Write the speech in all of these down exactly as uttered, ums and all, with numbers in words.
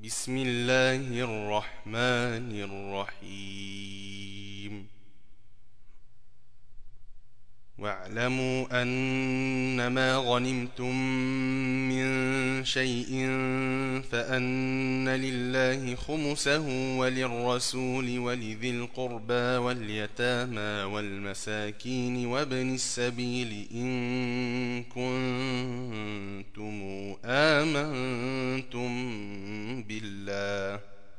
بسم الله الرحمن الرحيم واعلموا أنما غنمتم من شيء فأن لله خمسه وللرسول ولذي القربى واليتامى والمساكين وابن السبيل إن كنتم آمنتم بالله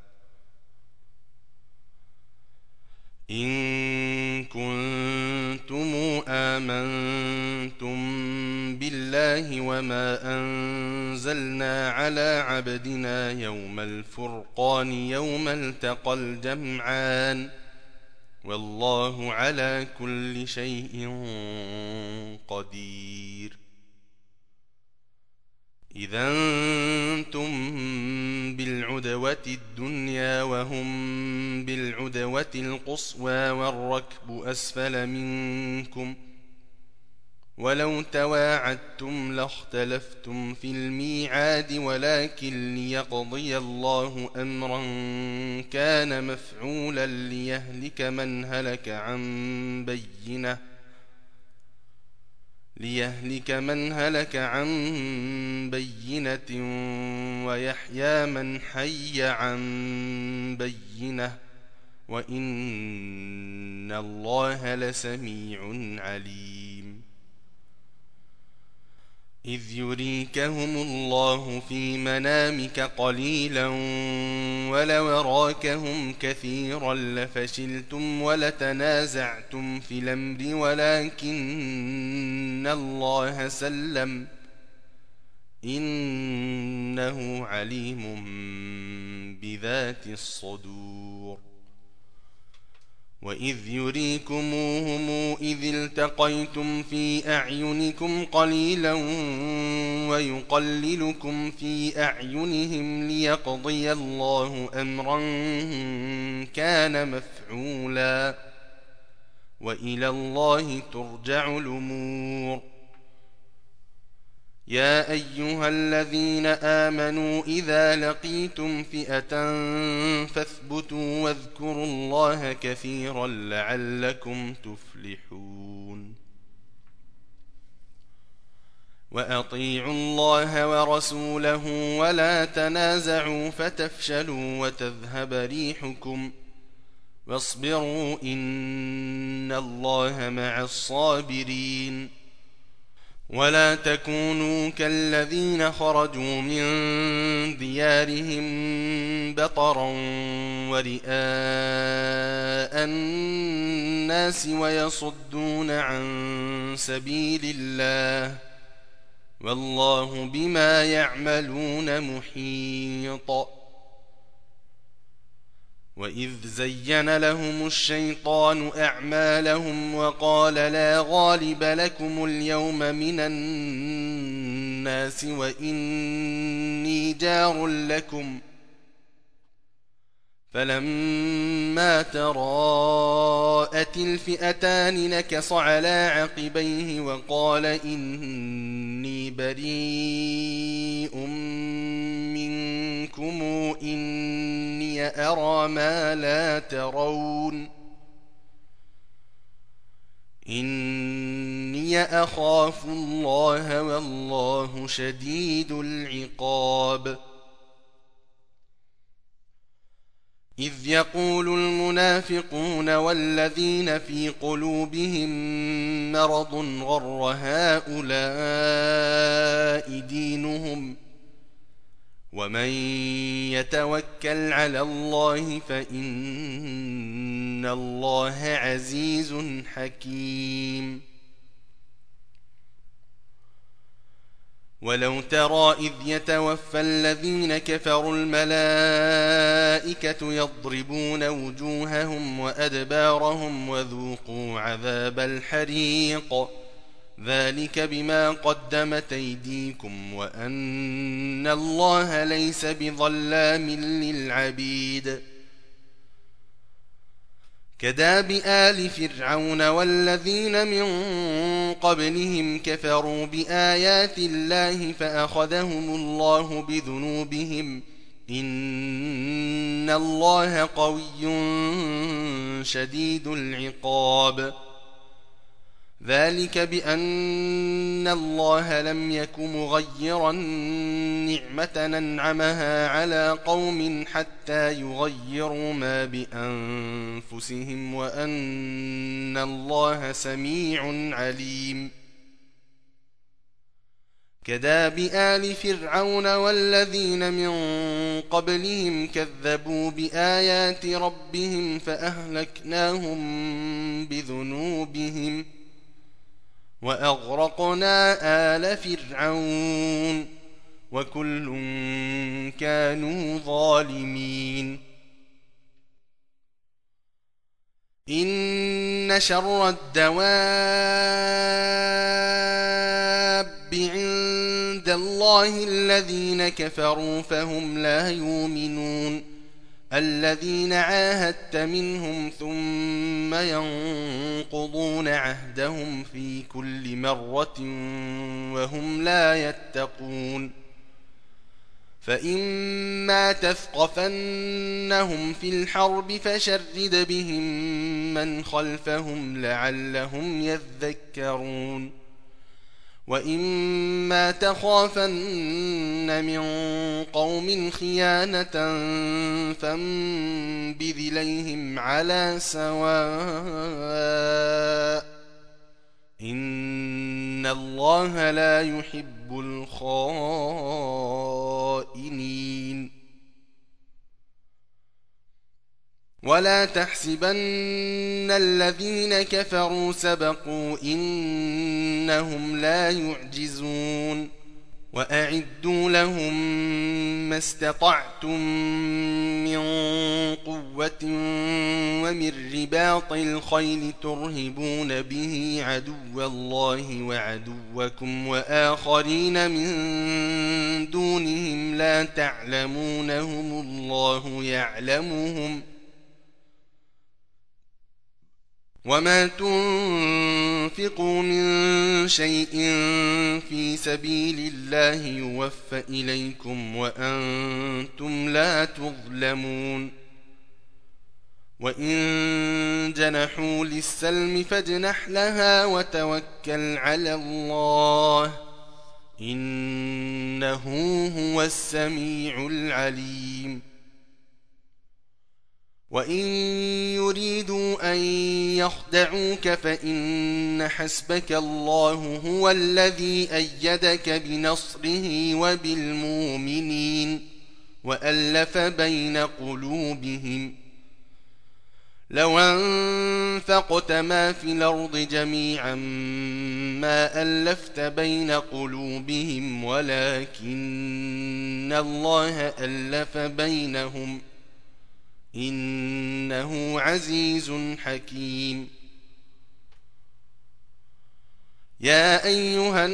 إن كنتم آمنتم بالله وما أنزلنا على عبدنا يوم الفرقان يوم التقى الجمعان والله على كل شيء قدير. إذا أنتم بالعدوة الدنيا وهم بالعدوة القصوى والركب أسفل منكم ولو تواعدتم لاختلفتم في الميعاد ولكن ليقضي الله أمرا كان مفعولا ليهلك من هلك عن بينة ليهلك من هلك عن بينة ويحيى من حي عن بينة وإن الله لسميع عليم. إذ يريكهم الله في منامك قليلا ولو أراكهم كثيرا لفشلتم ولتنازعتم في الأمر ولكن الله سلم إنه عليم بذات الصدور. وإذ يريكموهم إذ التقيتم في أعينكم قليلا ويقللكم في أعينهم ليقضي الله أمرا كان مفعولا وإلى الله ترجع الأمور. يا أيها الذين آمنوا إذا لقيتم فئة فاثبتوا واذكروا الله كثيرا لعلكم تفلحون. وأطيعوا الله ورسوله ولا تنازعوا فتفشلوا وتذهب ريحكم واصبروا إن الله مع الصابرين. ولا تكونوا كالذين خرجوا من ديارهم بطرا ورئاء الناس ويصدون عن سبيل الله والله بما يعملون محيط. وإذ زين لهم الشيطان أعمالهم وقال لا غالب لكم اليوم من الناس وإني جار لكم فلما تراءت الفئتان نكص على عقبيه وقال إني بريء منكم إني أرى ما لا ترون إني أخاف الله والله شديد العقاب. إذ يقول المنافقون والذين في قلوبهم مرض غر هؤلاء دينهم ومن يتوكل على الله فإن الله عزيز حكيم. ولو ترى إذ يتوفى الذين كفروا الملائكة يضربون وجوههم وأدبارهم وذوقوا عذاب الحريق ذلك بما قدمت أيديكم وأن الله ليس بظلام للعبيد. كداب آل فرعون والذين من قبلهم كفروا بآيات الله فأخذهم الله بذنوبهم إن الله قوي شديد العقاب ذلك بأن الله لم يك مغيرا نعمة أنعمها على قوم حتى يغيروا ما بأنفسهم وأن الله سميع عليم كداب آل فرعون والذين من قبلهم كذبوا بآيات ربهم فأهلكناهم بذنوبهم وأغرقنا آل فرعون وكل كانوا ظالمين إن شر الدواب عند الله الذين كفروا فهم لا يؤمنون الذين عاهدت منهم ثم ينقضون عهدهم في كل مرة وهم لا يتقون فإما تثقفنهم في الحرب فشرد بهم من خلفهم لعلهم يذكرون وإما تخافن من قوم خيانة فانبذ إليهم على سواء إن الله لا يحب الخائنين ولا تحسبن الذين كفروا سبقوا إنهم لا يعجزون وأعدوا لهم ما استطعتم من قوة ومن رباط الخيل ترهبون به عدو الله وعدوكم وآخرين من دونهم لا تعلمونهم الله يعلمهم وما تنفقوا من شيء في سبيل الله يوفى إليكم وأنتم لا تظلمون وإن جنحوا للسلم فاجنح لها وتوكل على الله إنه هو السميع العليم وإن يريدوا أن يخدعوك فإن حسبك الله هو الذي أيدك بنصره وبالمؤمنين وألف بين قلوبهم لو أنفقت ما في الأرض جميعا ما ألفت بين قلوبهم ولكن الله ألف بينهم إنه عزيز حكيم يا أيها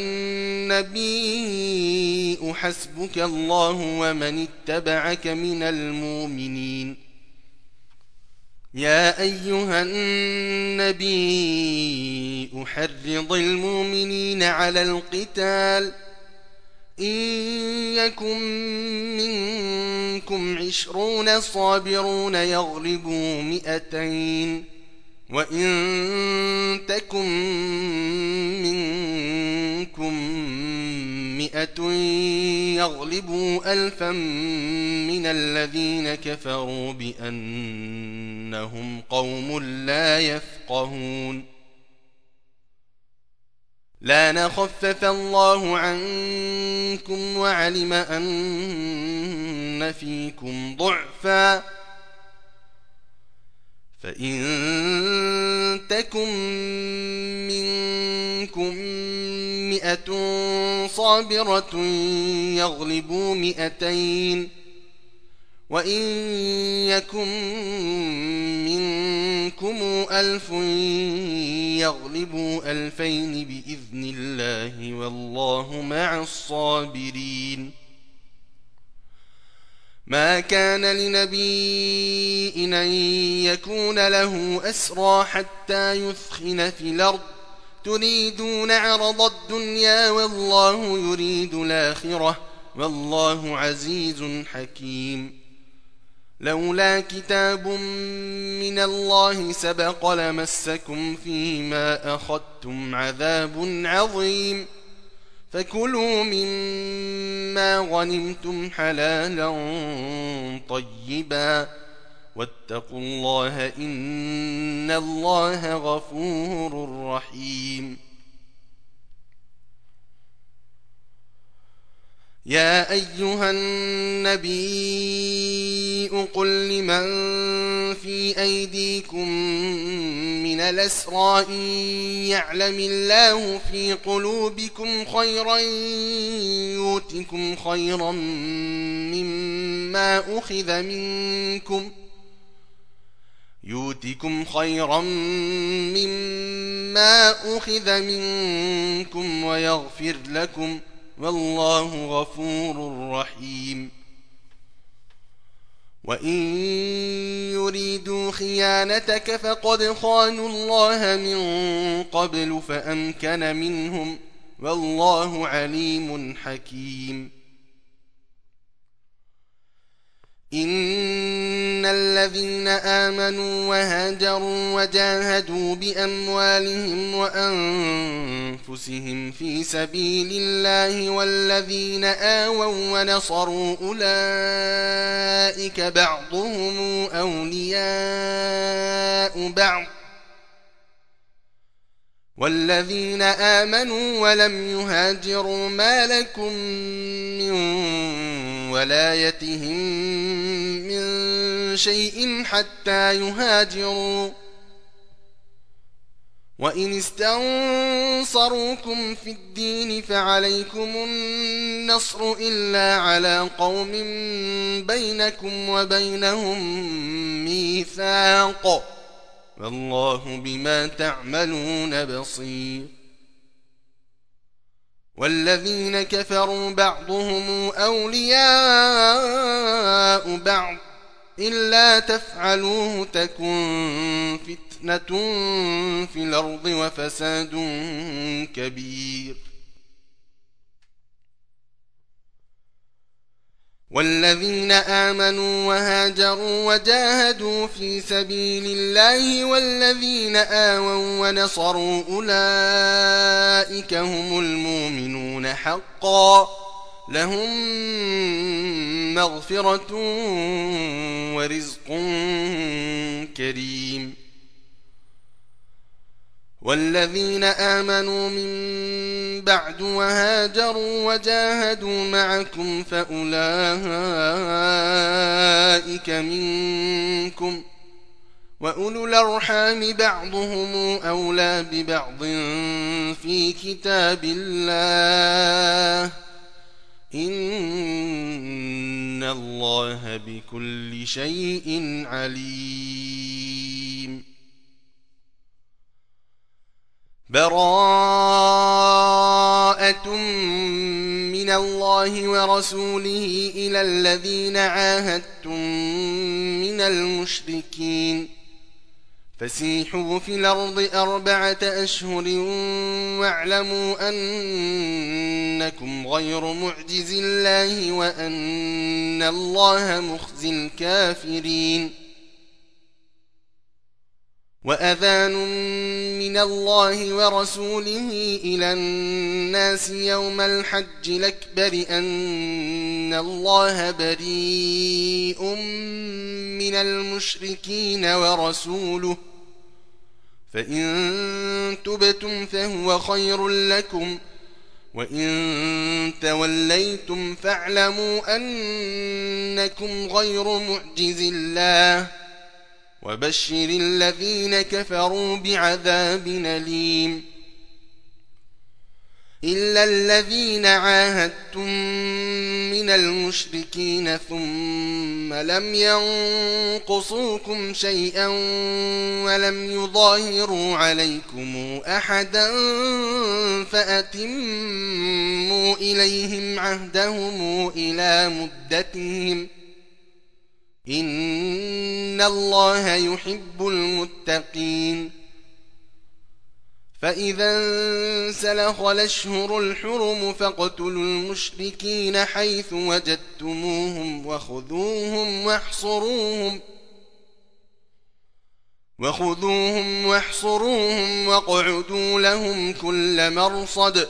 النبي حسبك الله ومن اتبعك من المؤمنين يا أيها النبي حرض المؤمنين على القتال إن يكن منكم عشرون صابرون يغلبوا مئتين وإن تكن منكم مئة يغلبوا ألفا من الذين كفروا بأنهم قوم لا يفقهون لا نخفف الله عنكم وعلم أن فيكم ضعفا فإن تكن منكم مئة صابرة يغلبوا مئتين وإن يكن منكم ألف يغلبوا ألفين بإذن الله والله مع الصابرين ما كان لنبي أن يكون له أسرى حتى يثخن في الأرض تريدون عرض الدنيا والله يريد الآخرة والله عزيز حكيم. لولا كتاب من الله سبق لمسكم فيما أخذتم عذاب عظيم. فكلوا مما غنمتم حلالا طيبا واتقوا الله إن الله غفور رحيم. يا أيها النبي قل لمن في أيديكم من الأسرى إن يعلم الله في قلوبكم خيرا يؤتكم خيرا مما أخذ منكم يؤتكم خيرا مما أخذ منكم ويغفر لكم والله غفور رحيم. وإن يريدوا خيانتك فقد خانوا الله من قبل فأمكن منهم والله عليم حكيم. إن الذين آمنوا وهاجروا وجاهدوا بأموالهم وأنفسهم في سبيل الله والذين آووا ونصروا أولئك بعضهم أولياء بعض والذين آمنوا ولم يهاجروا ما لكم من ولايتهم من شيء حتى يهاجروا وإن استنصروكم في الدين فعليكم النصر إلا على قوم بينكم وبينهم ميثاق والله بما تعملون بصير. والذين كفروا بعضهم أولياء بعض إلا تفعلوه تكن فتنة في الأرض وفساد كبير. والذين آمنوا وهاجروا وجاهدوا في سبيل الله والذين آووا ونصروا أولئك هم المؤمنون حقا لهم مغفرة ورزق كريم. والذين آمنوا من بعد وهاجروا وجاهدوا معكم فأولئك منكم وأولو الأرحام بعضهم أولى ببعض في كتاب الله إن الله بكل شيء عليم. براءة من الله ورسوله إلى الذين عاهدتم من المشركين فسيحوا في الأرض أربعة أشهر واعلموا أنكم غير معجز الله وأن الله مخزي الكافرين. وأذان من الله ورسوله إلى الناس يوم الحج الأكبر أن الله بريء من المشركين ورسوله فإن تبتم فهو خير لكم وإن توليتم فاعلموا أنكم غير معجز الله وبشر الذين كفروا بعذاب أليم. إلا الذين عاهدتم من المشركين ثم لم ينقصوكم شيئا ولم يظاهروا عليكم أحدا فأتموا إليهم عهدهم إلى مدتهم إن الله يحب المتقين. فإذا انسلخ الأشهر الحرم فاقتلوا المشركين حيث وجدتموهم وخذوهم واحصروهم وخذوهم واحصروهم واقعدوا لهم كل مرصد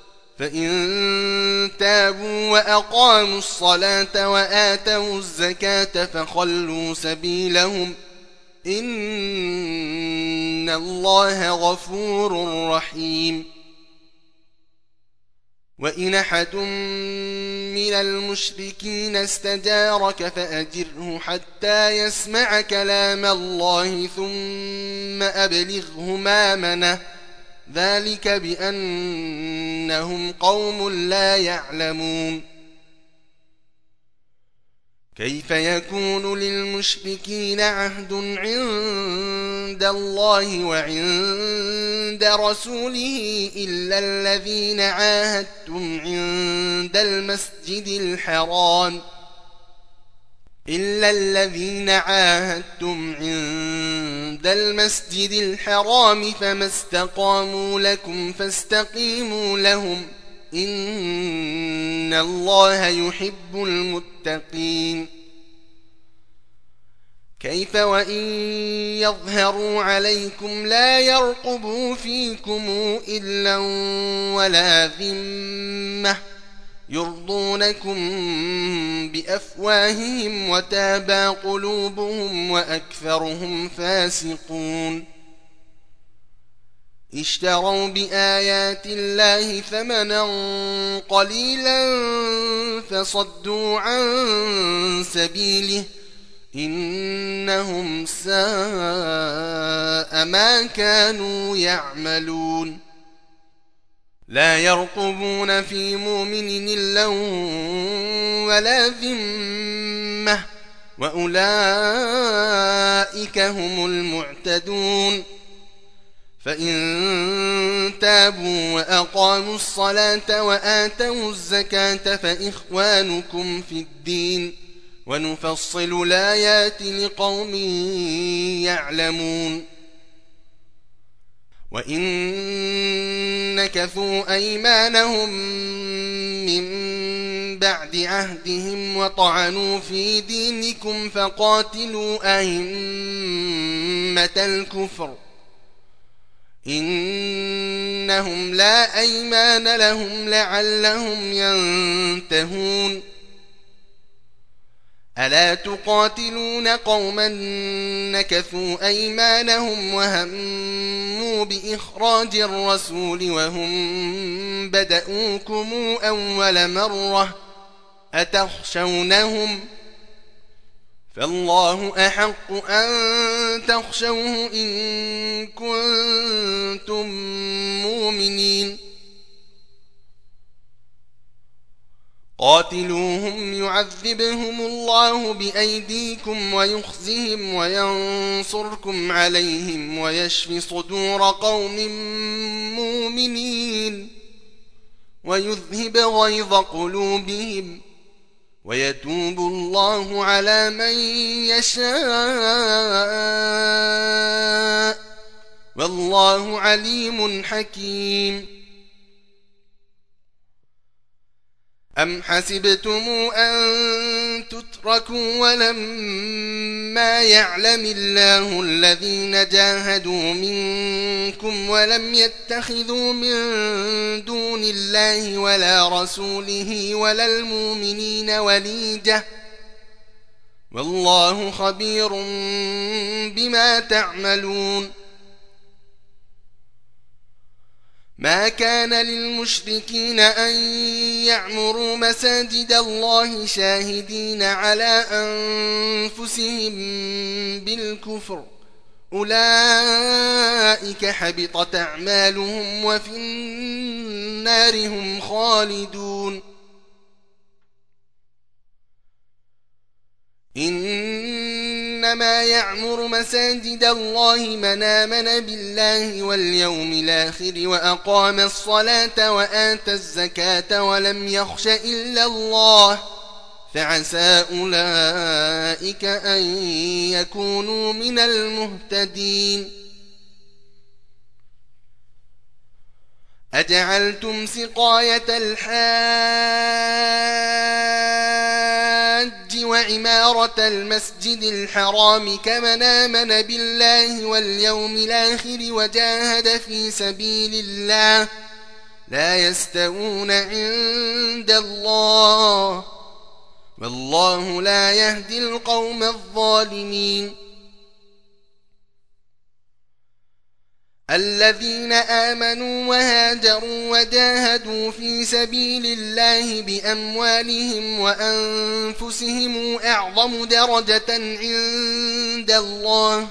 فإن تابوا وأقاموا الصلاة وآتوا الزكاة فخلوا سبيلهم إن الله غفور رحيم. وإن أحد من المشركين استجارك فأجره حتى يسمع كلام الله ثم أبلغه مأمنه ذلك بأنهم قوم لا يعلمون. كيف يكون للمشركين عهد عند الله وعند رسوله إلا الذين عاهدتم عند المسجد الحرام إلا الذين عاهدتم عند المسجد الحرام فما استقاموا لكم فاستقيموا لهم إن الله يحب المتقين. كيف وإن يظهروا عليكم لا يرقبوا فيكم إلا ولا ذمة يرضونكم بأفواههم وتابى قلوبهم وأكثرهم فاسقون. اشتروا بآيات الله ثمنا قليلا فصدوا عن سبيله إنهم ساء ما كانوا يعملون. لا يرقبون في مؤمن إلا ولا ذمة وأولئك هم المعتدون. فإن تابوا وأقاموا الصلاة وآتوا الزكاة فإخوانكم في الدين ونفصل الآيات لقوم يعلمون. وإن نكثوا أيمانهم من بعد عهدهم وطعنوا في دينكم فقاتلوا أئمة الكفر إنهم لا أيمان لهم لعلهم ينتهون. ألا تقاتلون قوما نكثوا أيمانهم وهموا بإخراج الرسول وهم بدأوكم أول مرة أتخشونهم فالله أحق أن تخشوه إن كنتم مؤمنين. قاتلوهم يعذبهم الله بأيديكم ويخزهم وينصركم عليهم ويشف صدور قوم مؤمنين ويذهب غيظ قلوبهم ويتوب الله على من يشاء والله عليم حكيم. أم حسبتم أن تتركوا ولما يعلم الله الذين جاهدوا منكم ولم يتخذوا من دون الله ولا رسوله ولا المؤمنين وليجة والله خبير بما تعملون. ما كان للمشركين أن يعمروا مساجد الله شاهدين على أنفسهم بالكفر أولئك حبطت أعمالهم وفي النار هم خالدون. إنما يعمر مساجد الله من آمن بالله واليوم الآخر وأقام الصلاة وآتى الزكاة ولم يخش إلا الله فعسى أولئك أن يكونوا من المهتدين. أجعلتم سقاية الحاج وعمارة المسجد الحرام كمن آمن بالله واليوم الآخر وجاهد في سبيل الله لا يستوون عند الله والله لا يهدي القوم الظالمين. الذين آمنوا وهاجروا وجاهدوا في سبيل الله بأموالهم وأنفسهم أعظم درجة عند الله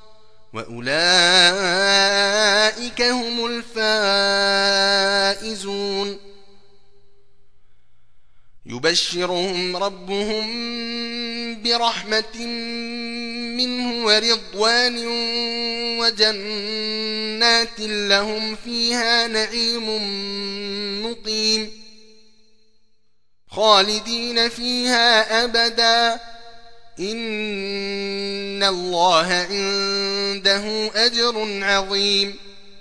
وأولئك هم الفائزون. يبشرهم ربهم برحمة منه ورضوان وجنات لهم فيها نعيم مقيم خالدين فيها أبدا إن الله عنده أجر عظيم.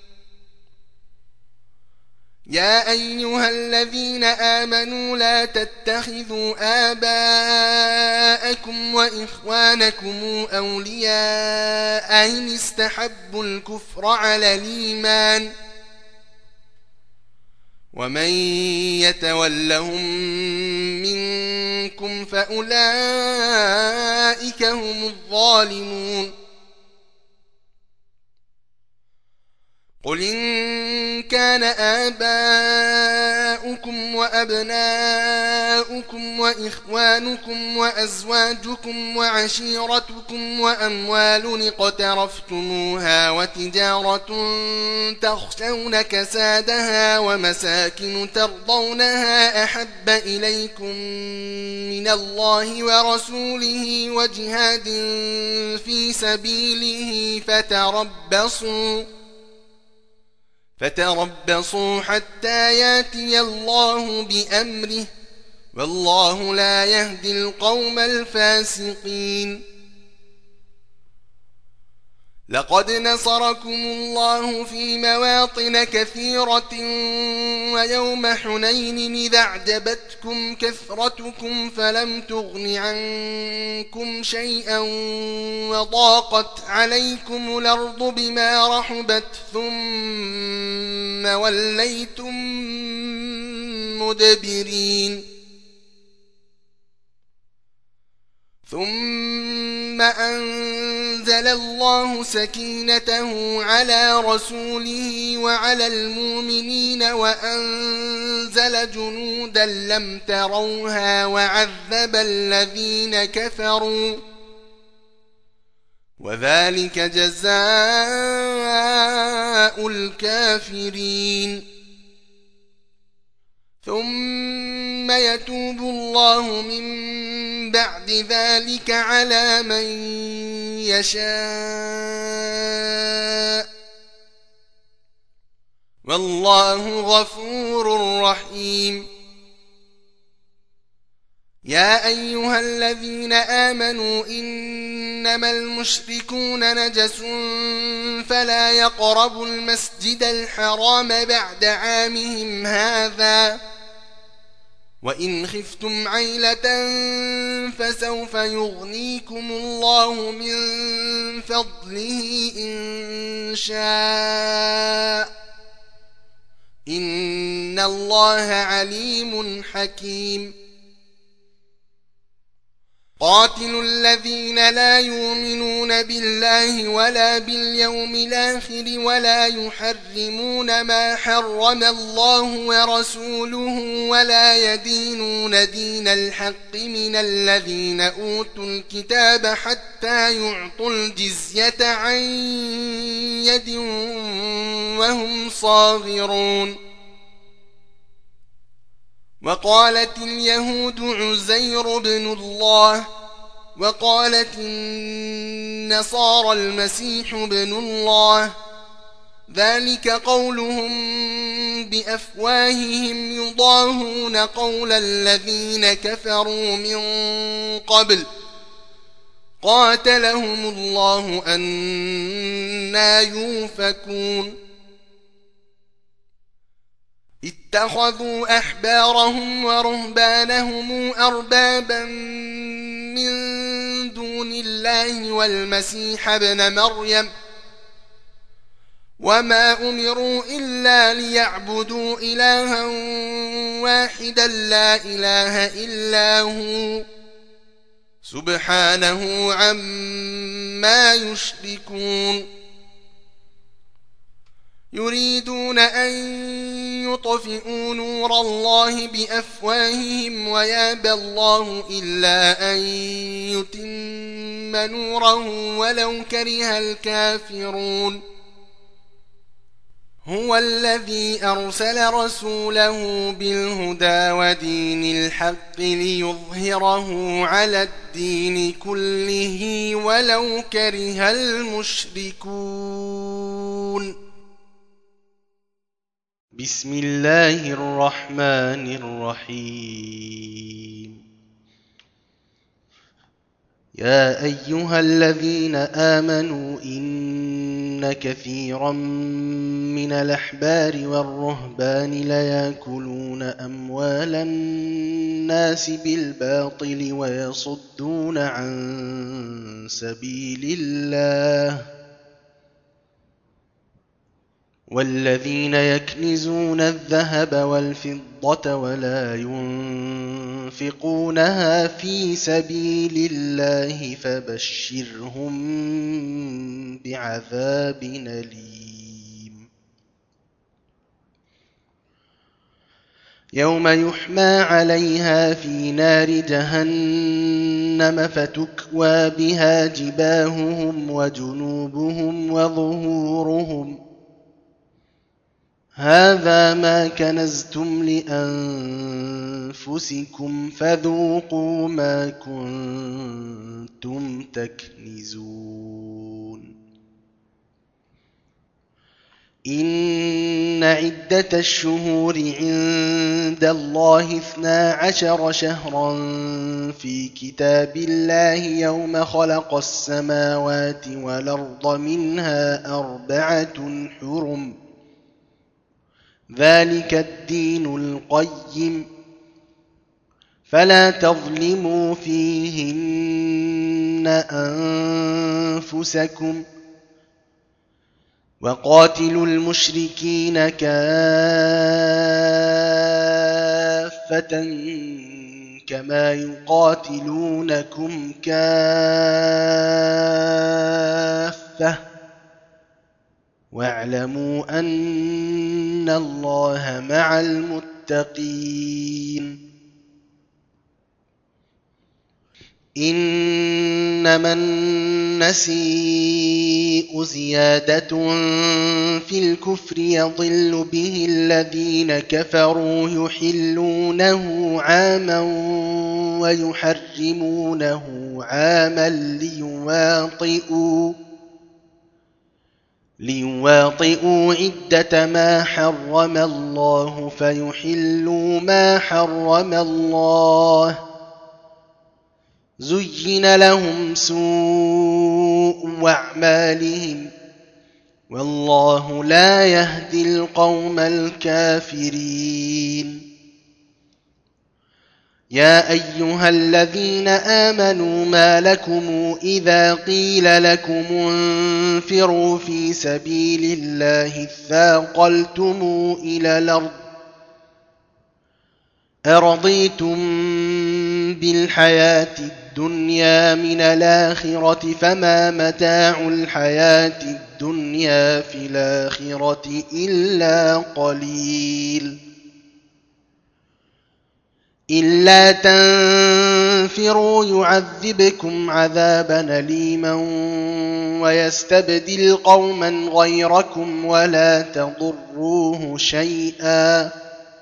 يا أيها الذين آمنوا لا تتخذوا آباءكم وإخوانكم أولياء إن استحبوا الكفر على الإيمان ومن يتولهم منكم فأولئك هم الظالمون. قل إن كان آباؤكم وأبناؤكم وإخوانكم وأزواجكم وعشيرتكم وأموال اقترفتموها وتجارة تخشون كسادها ومساكن ترضونها أحب إليكم من الله ورسوله وجهاد في سبيله فتربصوا فتربصوا حتى ياتي الله بأمره والله لا يهدي القوم الفاسقين. لقد نصركم الله في مواطن كثيرة ويوم حنين إذا أعجبتكم كثرتكم فلم تغن عنكم شيئا وضاقت عليكم الأرض بما رحبت ثم وليتم مدبرين. ثم أنزل الله سكينته على رسوله وعلى المؤمنين وأنزل جنودا لم تروها وعذب الذين كفروا وذلك جزاء الكافرين. ثم يتوب الله من بعد ذلك على من يشاء والله غفور رحيم. يا أيها الذين آمنوا إنما المشركون نجس فلا يقربوا المسجد الحرام بعد عامهم هذا وإن خفتم عيلة فسوف يغنيكم الله من فضله إن شاء إن الله عليم حكيم. قاتلوا الذين لا يؤمنون بالله ولا باليوم الآخر ولا يحرمون ما حرم الله ورسوله ولا يدينون دين الحق من الذين أوتوا الكتاب حتى يعطوا الجزية عن يد وهم صاغرون. وقالت اليهود عزير بن الله وقالت النصارى المسيح بن الله ذلك قولهم بأفواههم يضاهون قول الذين كفروا من قبل قاتلهم الله أنى يؤفكون. اتخذوا أحبارهم ورهبانهم أربابا من دون الله والمسيح ابن مريم وما أمروا إلا ليعبدوا إلها واحدا لا إله إلا هو سبحانه عما يشركون يريدون أن يطفئوا نور الله بأفواههم ويابى الله إلا أن يتم نوره ولو كره الكافرون هو الذي أرسل رسوله بالهدى ودين الحق ليظهره على الدين كله ولو كره المشركون بسم الله الرحمن الرحيم يا أيها الذين آمنوا إن كثيرا من الأحبار والرهبان ليأكلون أموال الناس بالباطل ويصدون عن سبيل الله والذين يكنزون الذهب والفضة ولا ينفقونها في سبيل الله فبشرهم بعذاب أليم يوم يحمى عليها في نار جهنم فتكوى بها جباههم وجنوبهم وظهورهم هذا ما كنزتم لأنفسكم فذوقوا ما كنتم تكنزون إن عدة الشهور عند الله اثنا عشر شهرا في كتاب الله يوم خلق السماوات والأرض منها أربعة حرم ذلك الدين القيم فلا تظلموا فيهن أنفسكم وقاتلوا المشركين كافة كما يقاتلونكم كافة واعلموا أن الله مع المتقين إنما النسيء زيادة في الكفر يضل به الذين كفروا يحلونه عاما ويحرمونه عاما ليواطئوا ليواطئوا عدة ما حرم الله فيحلوا ما حرم الله زين لهم سوء أعمالهم والله لا يهدي القوم الكافرين يا أيها الذين آمنوا ما لكم إذا قيل لكم انفروا في سبيل الله اثاقلتم إلى الأرض أرضيتم بالحياة الدنيا من الآخرة فما متاع الحياة الدنيا في الآخرة إلا قليل إلا تنفروا يعذبكم عذابا أليما ويستبدل قوما غيركم ولا تضروه شيئا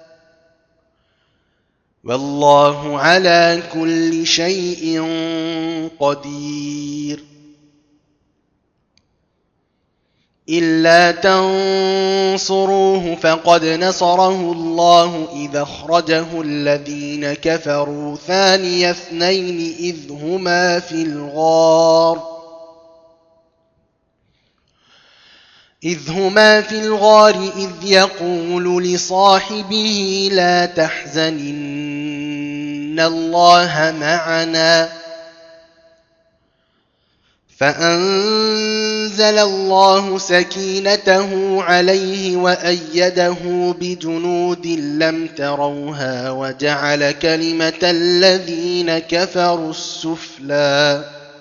والله على كل شيء قدير إلا تنصروه فقد نصره الله إذ أخرجه الذين كفروا ثاني اثنين إذ هما في الغار إذ هما في الغار إذ يقول لصاحبه لا تحزن إن الله معنا فأنزل الله سكينته عليه وأيده بجنود لم تروها وجعل كلمة الذين كفروا السفلى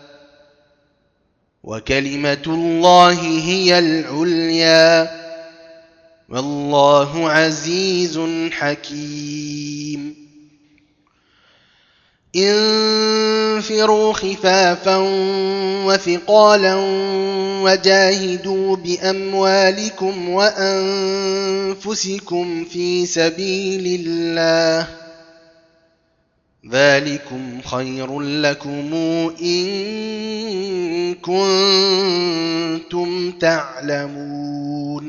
وكلمة الله هي العليا والله عزيز حكيم انفروا خفافا وثقالا وجاهدوا بأموالكم وأنفسكم في سبيل الله ذلكم خير لكم إن كنتم تعلمون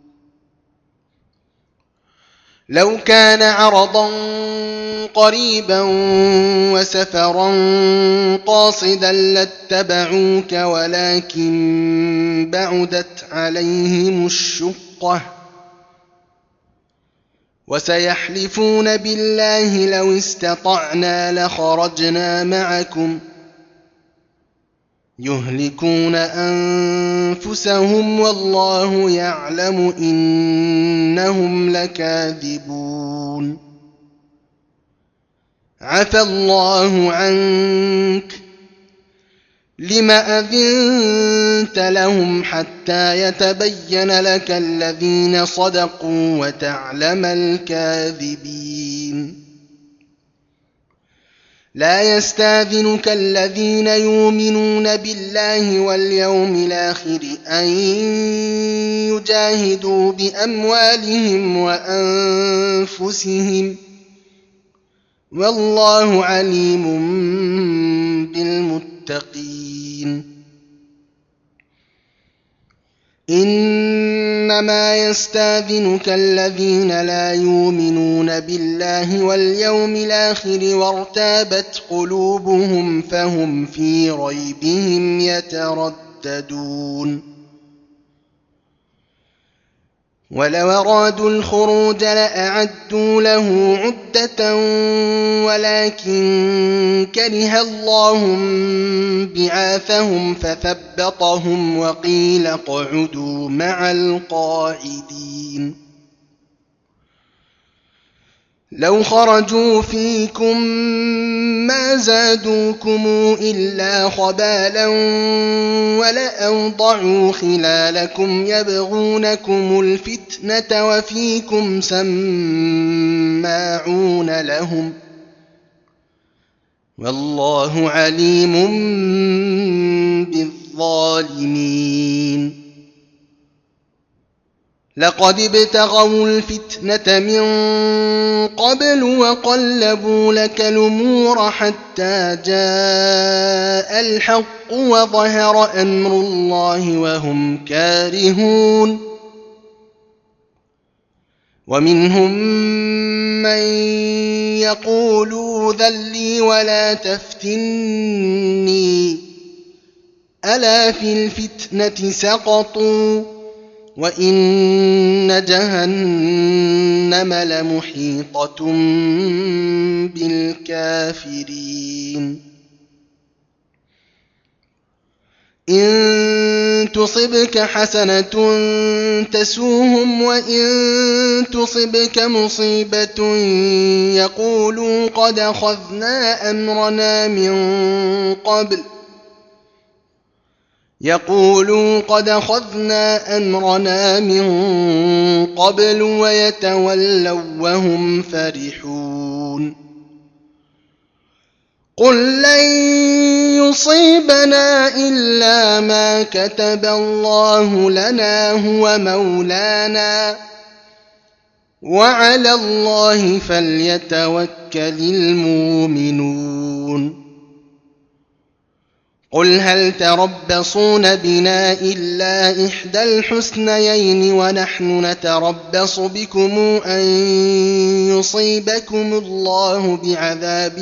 لو كان عرضا قريبا وسفرا قاصدا لاتبعوك ولكن بعدت عليهم الشقة وسيحلفون بالله لو استطعنا لخرجنا معكم يهلكون أنفسهم والله يعلم إنهم لكاذبون عفى الله عنك لم أذنت لهم حتى يتبين لك الذين صدقوا وتعلم الكاذبين لا يستاذنك الذين يؤمنون بالله واليوم الآخر أن يجاهدوا بأموالهم وأنفسهم والله عليم بالمتقين إنما يستاذنك الذين لا يؤمنون بالله واليوم الآخر وارتابت قلوبهم فهم في ريبهم يترددون ولو أرادوا الخروج لأعدوا له عدة ولكن كره الله بعاثهم فثبطهم وقيل اقعدوا مع القاعدين لو خرجوا فيكم ما زادوكم إلا خبالا ولأوضعوا خلالكم يبغونكم الفتنة وفيكم سماعون لهم والله عليم بالظالمين لقد ابتغوا الفتنة من قبل وقلبوا لك الأمور حتى جاء الحق وظهر أمر الله وهم كارهون ومنهم من يقول ائذن لي ولا تفتني ألا في الفتنة سقطوا وإن جهنم لمحيطة بالكافرين إن تصبك حسنة تسوهم وإن تصبك مصيبة يقولوا قد أخذنا أمرنا من قبل يقولوا قد أخذنا أمرنا من قبل ويتولوا وهم فرحون قل لن يصيبنا إلا ما كتب الله لنا هو مولانا وعلى الله فليتوكل المؤمنون قل هل تربصون بنا إلا إحدى الحسنيين ونحن نتربص بكم أن يصيبكم الله بعذاب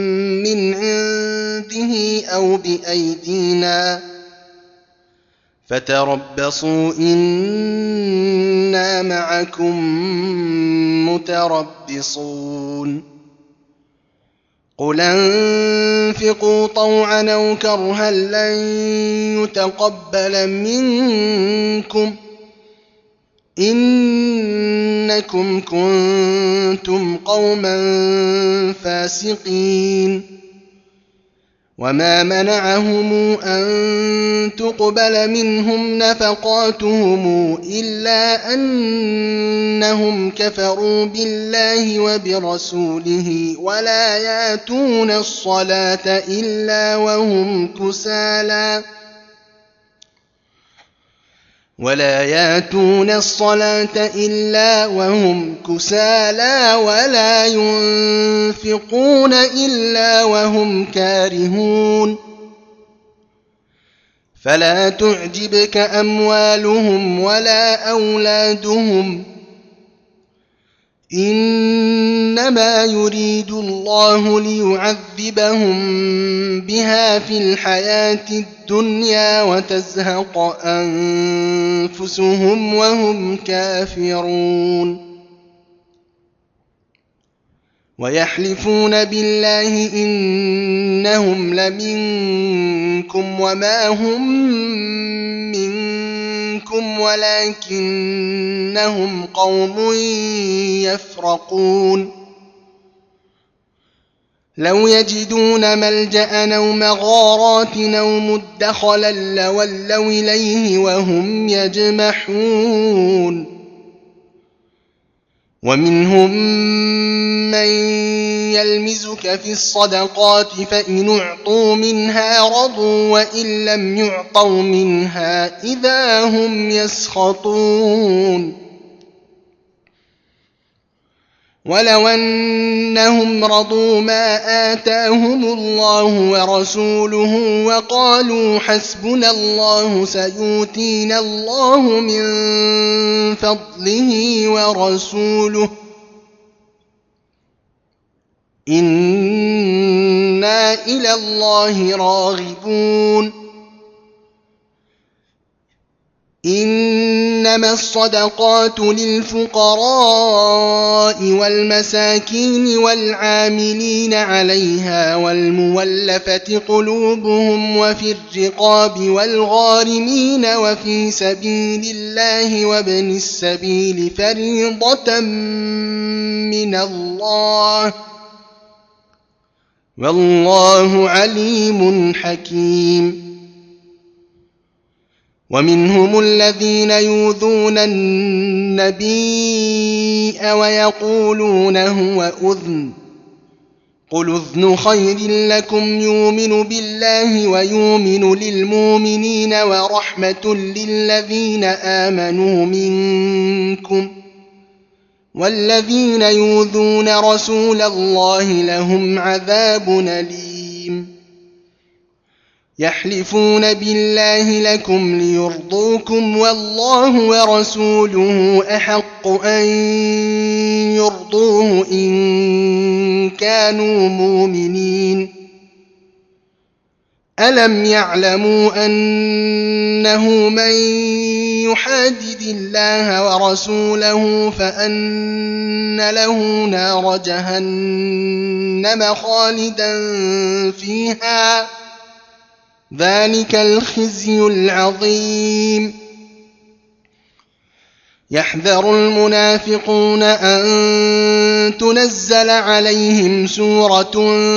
من عنده أو بأيدينا فتربصوا إنا معكم متربصون قل انفقوا طوعا أو كرها لن يتقبل منكم إنكم كنتم قوما فاسقين وما منعهم أن تقبل منهم نفقاتهم إلا أنهم كفروا بالله وبرسوله ولا يأتون الصلاة إلا وهم كسالى ولا يأتون الصلاة إلا وهم كسالى ولا ينفقون إلا وهم كارهون فلا تعجبك أموالهم ولا أولادهم إنما يريد الله ليعذبهم بها في الحياة الدنيا وتزهق أنفسهم وهم كافرون ويحلفون بالله إنهم لمنكم وما هم منكم ولكنهم قوم يفرقون لو يجدون ملجأ أو مغارات أو مدخلا لولوا إليه وهم يجمحون ومنهم من يلمزك في الصدقات فإن أعطوا منها رضوا وإن لم يعطوا منها إذا هم يسخطون ولو أنهم رضوا ما آتاهم الله ورسوله وقالوا حسبنا الله سيؤتينا الله من فضله ورسوله إنا إلى الله راغبون إنما الصدقات للفقراء والمساكين والعاملين عليها والمولفة قلوبهم وفي الرقاب والغارمين وفي سبيل الله وابن السبيل فريضة من الله والله عليم حكيم ومنهم الذين يؤذون النبي ويقولون هو أذن قل أذن خير لكم يؤمن بالله ويؤمن للمؤمنين ورحمة للذين آمنوا منكم والذين يؤذون رسول الله لهم عذاب أليم يحلفون بالله لكم ليرضوكم والله ورسوله أحق أن يرضوه إن كانوا مؤمنين ألم يعلموا أنه من يحادد الله ورسوله فأن له نار جهنم خالدا فيها ذلك الخزي العظيم يحذر المنافقون أن تنزل عليهم سورة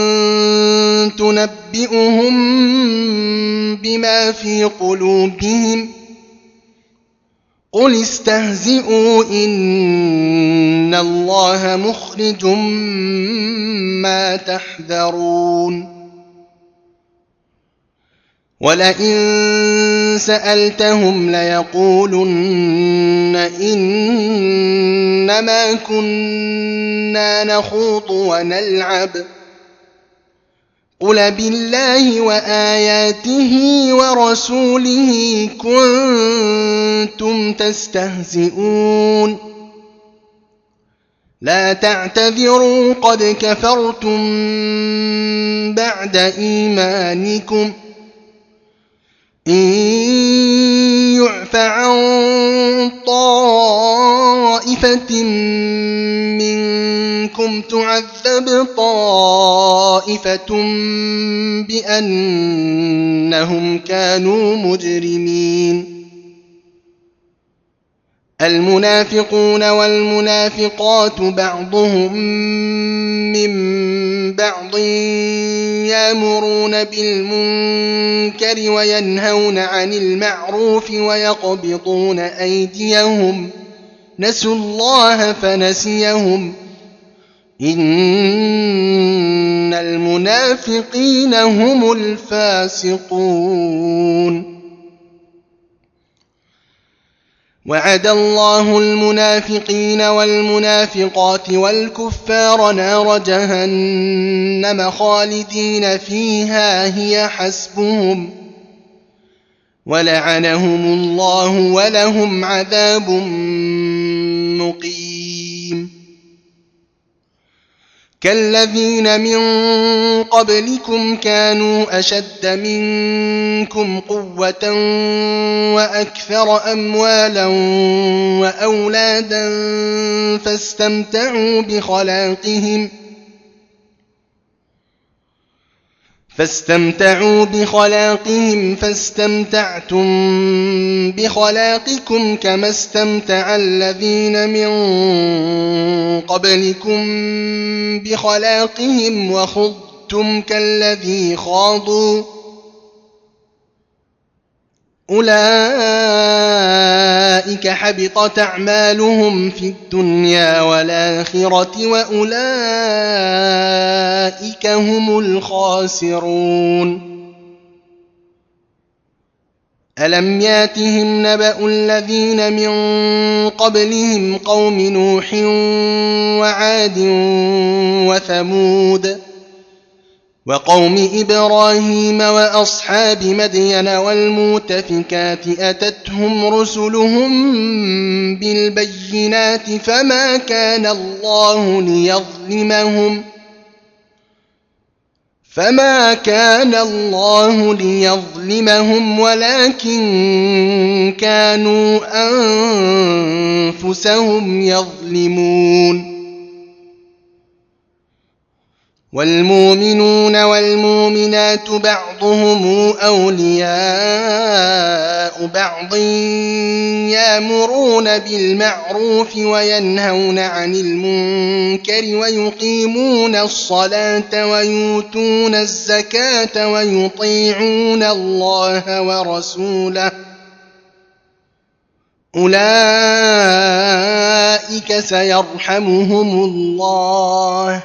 تنبئهم بما في قلوبهم قل استهزئوا إن الله مخرج ما تحذرون ولئن سألتهم ليقولن إنما كنا نخوض ونلعب قل بالله وآياته ورسوله كنتم تستهزئون لا تعتذروا قد كفرتم بعد إيمانكم إن عفى عن طائفة منكم تعذب طائفة بأنهم كانوا مجرمين. المنافقون والمنافقات بعضهم من بعض يأمرون بالمنكر وينهون عن المعروف ويقبضون أيديهم نسوا الله فنسيهم إن المنافقين هم الفاسقون. وعد الله المنافقين والمنافقات والكفار نار جهنم خالدين فيها هي حسبهم ولعنهم الله ولهم عذاب مقيم. كالذين من قبلكم كانوا أشد منكم قوة وأكثر أموالا وأولادا فاستمتعوا بخلاقهم فاستمتعوا بخلاقهم فاستمتعتم بخلاقكم كما استمتع الذين من قبلكم بخلاقهم وخضتم كالذي خاضوا أولئك حبطت أعمالهم في الدنيا والآخرة وأولئك هم الخاسرون. ألم ياتهم نبأ الذين من قبلهم قوم نوح وعاد وثمود وقوم إبراهيم وأصحاب مدين والمؤتفكات أتتهم رسلهم بالبينات فما كان الله ليظلمهم فما كان الله ليظلمهم ولكن كانوا أنفسهم يظلمون. والمؤمنون والمؤمنات بعضهم أولياء بعض يأمرون بالمعروف وينهون عن المنكر ويقيمون الصلاة ويؤتون الزكاة ويطيعون الله ورسوله أولئك سيرحمهم الله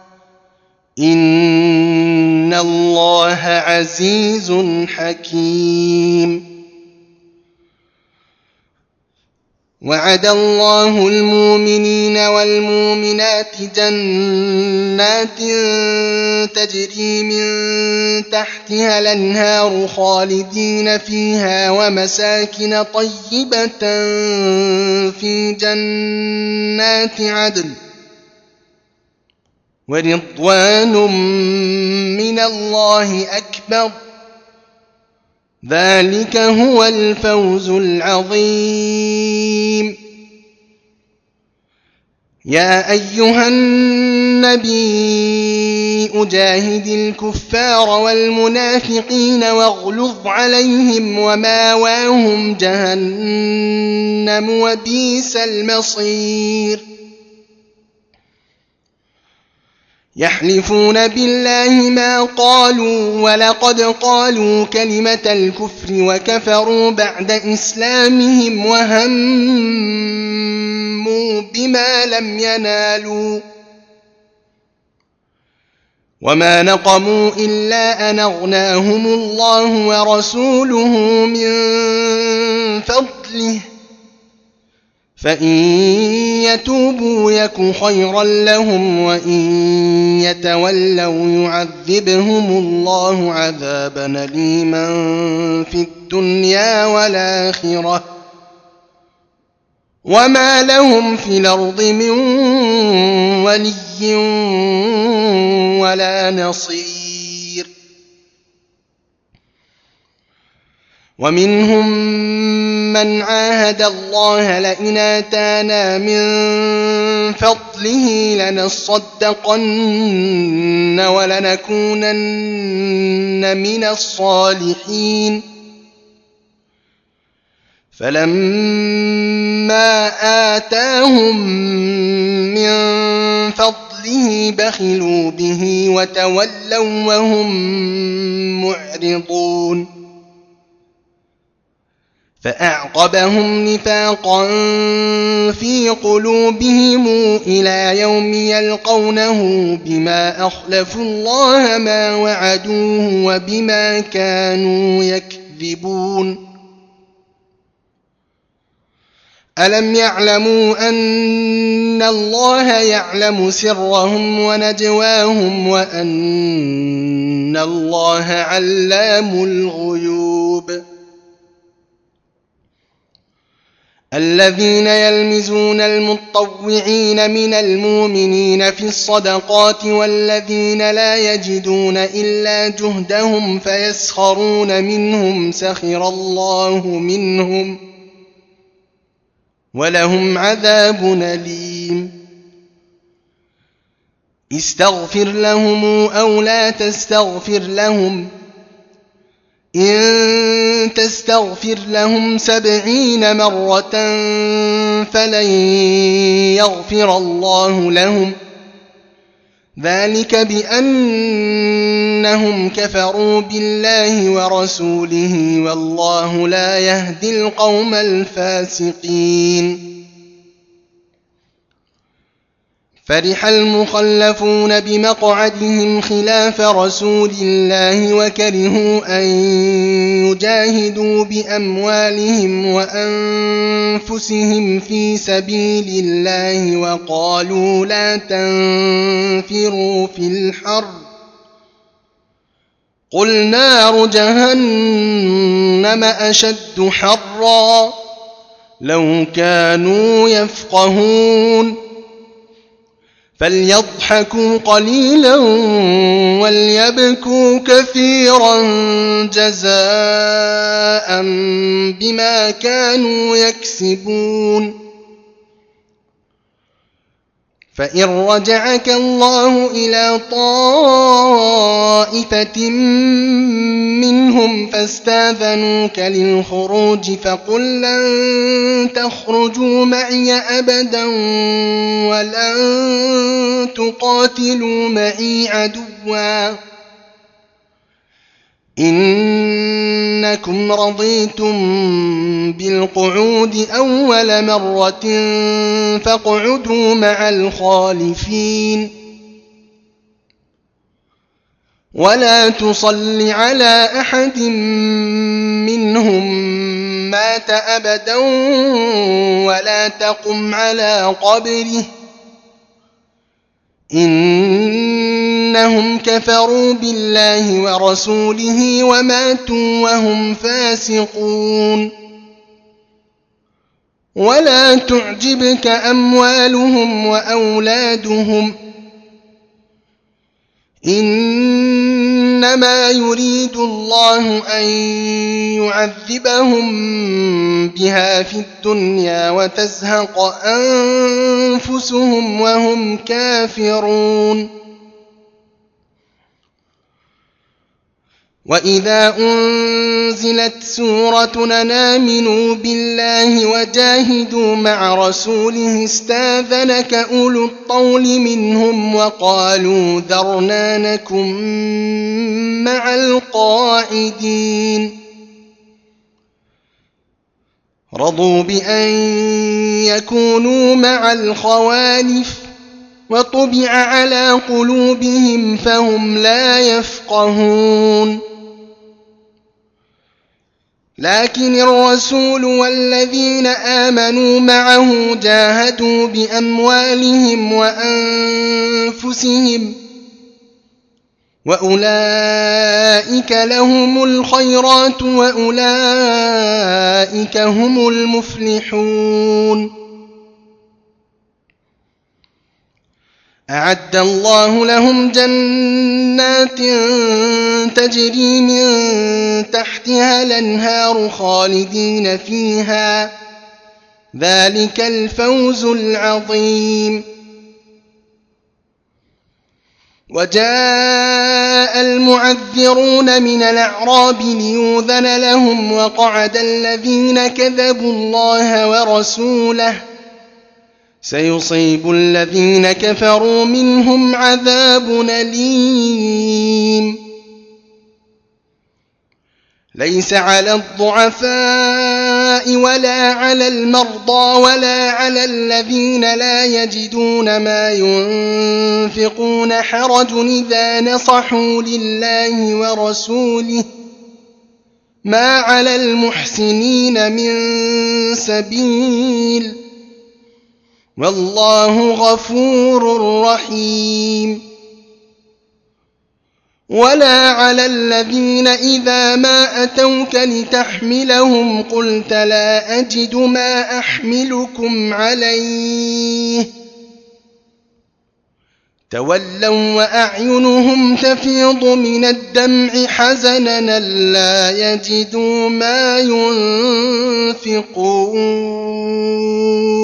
إن الله عزيز حكيم. وعد الله المؤمنين والمؤمنات جنات تجري من تحتها الأنهار خالدين فيها ومساكن طيبة في جنات عدن ورضوان من الله أكبر ذلك هو الفوز العظيم. يا أيها النبي أجاهد الكفار والمنافقين واغلظ عليهم وماواهم جهنم وبئس المصير. يحلفون بالله ما قالوا ولقد قالوا كلمة الكفر وكفروا بعد إسلامهم وهموا بما لم ينالوا وما نقموا إلا أن أغناهم الله ورسوله من فضله فإن يتوبوا يك خيرا لهم وإن يتولوا يعذبهم الله عذابا أليما في الدنيا والآخرة وما لهم في الأرض من ولي ولا نصير. ومنهم من عاهد الله لئن آتانا من فضله لنصدقن ولنكونن من الصالحين فلما آتاهم من فضله بخلوا به وتولوا وهم معرضون فأعقبهم نفاقا في قلوبهم إلى يوم يلقونه بما أخلفوا الله ما وعدوه وبما كانوا يكذبون ألم يعلموا أن الله يعلم سرهم ونجواهم وأن الله علام الغيوب الذين يلمزون المطوعين من المؤمنين في الصدقات والذين لا يجدون إلا جهدهم فيسخرون منهم سخر الله منهم ولهم عذاب أليم استغفر لهم أو لا تستغفر لهم إن تستغفر لهم سبعين مرة فلن يغفر الله لهم ذلك بأنهم كفروا بالله ورسوله والله لا يهدي القوم الفاسقين فرح المخلفون بمقعدهم خلاف رسول الله وكرهوا أن يجاهدوا بأموالهم وأنفسهم في سبيل الله وقالوا لا تنفروا في الحر قل نار جهنم أشد حرا لو كانوا يفقهون فليضحكوا قليلا وليبكوا كثيرا جزاء بما كانوا يكسبون فإن رجعك الله إلى طائفة منهم فاستاذنوك للخروج فقل لن تخرجوا معي أبدا ولن تقاتلوا معي عدوا إنكم رضيتم بالقعود أول مرة فاقعدوا مع الخالفين ولا تصل على أحد منهم مات أبدا ولا تقم على قبره إنهم كفروا بالله ورسوله وماتوا وهم فاسقون ولا تعجبك أموالهم وأولادهم إنما يريد الله أن يعذبهم بها في الدنيا وتزهق أنفسهم وهم كافرون وإذا أنزلت سورة آمنوا بالله وجاهدوا مع رسوله استاذنك أولو الطول منهم وقالوا ذرنا نكن مع القاعدين رضوا بأن يكونوا مع الخوالف وطبع على قلوبهم فهم لا يفقهون لكن الرسول والذين آمنوا معه جاهدوا بأموالهم وأنفسهم وأولئك لهم الخيرات وأولئك هم المفلحون أعد الله لهم جنات تجري من تحتها الأنهار خالدين فيها، ذلك الفوز العظيم. وجاء المعذرون من الأعراب ليؤذن لهم وقعد الذين كذبوا الله ورسوله، سيصيب الذين كفروا منهم عذاب أليم. ليس على الضعفاء ولا على المرضى ولا على الذين لا يجدون ما ينفقون حرج إذا نصحوا لله ورسوله، ما على المحسنين من سبيل، والله غفور رحيم. ولا على الذين إذا ما أتوك لتحملهم قلت لا أجد ما أحملكم عليه تولوا وأعينهم تفيض من الدمع حزنا لا يجدوا ما ينفقون.